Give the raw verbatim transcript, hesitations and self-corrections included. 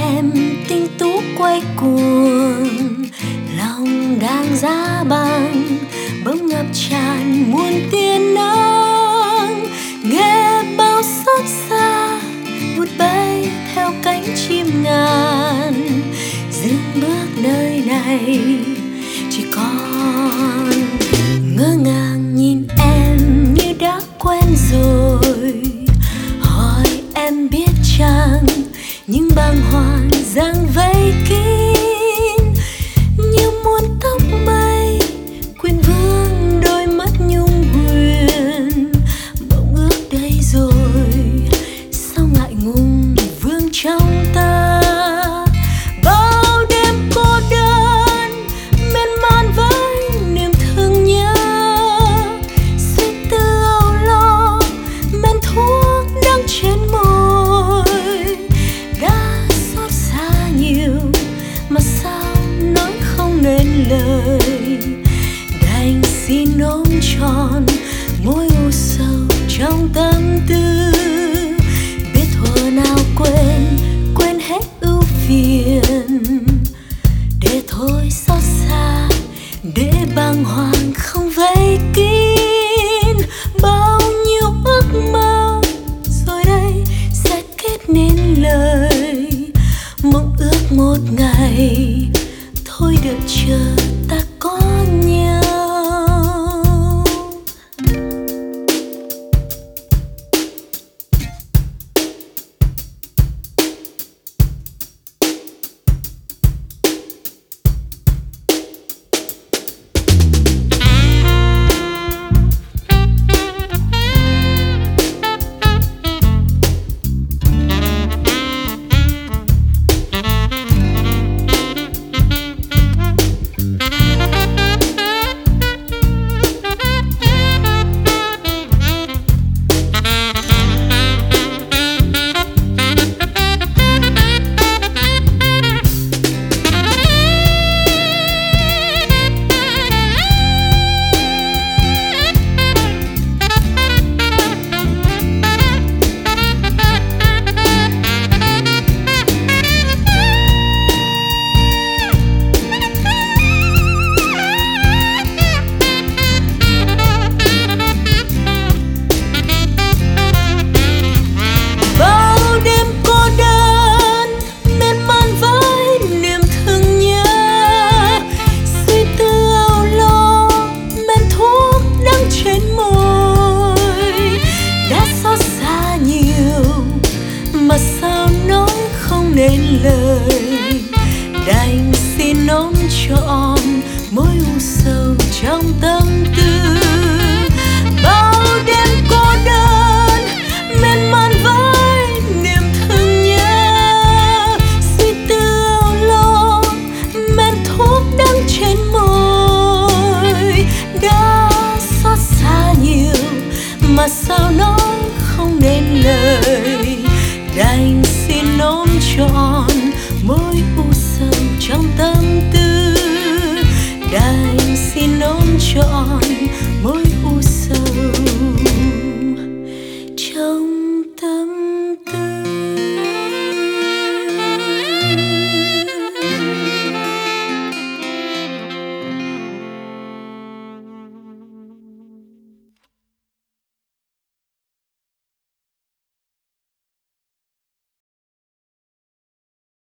em tinh tú quay cuồng, lòng đang giá băng bỗng ngập tràn muôn tia nắng, nghe bao xót xa vụt bay theo cánh chim ngàn, dừng bước nơi này chỉ còn ngỡ ngàng nhìn em như đã quen rồi, hỏi em biết chăng những bàng hoàng giăng vây kín như muôn tóc mây quyến vương đôi mắt nhung huyền, bỗng ước đây rồi sao ngại ngùng vương trong ta. Bao đêm cô đơn miên man với niềm thương nhớ, suy tư âu lo men thuốc đắng trên môi, đã xót xa nhiều mà sao nói không nên lời, đành xin ôm tròn mối u sầu trong tâm tư, biết thuở nào quên quên hết ưu phiền, để thôi xót xa để bàng hoàng không vây kín bao nhiêu ước mơ, rồi đây sẽ kết nên lời mong ước một ngày thôi đợi chờ ta có nhau. Mà sao nói không nên lời, đành xin ôm trọn mối u sầu trong tâm tư. Bao đêm cô đơn miên man với niềm thương nhớ, suy tư âu lo men thuốc đắng trên môi, đã xót xa nhiều mà sao nói không nên lời, đành xin ôm trọn mối u sầu trong tâm tư, đành xin ôm trọn mối u sầu trong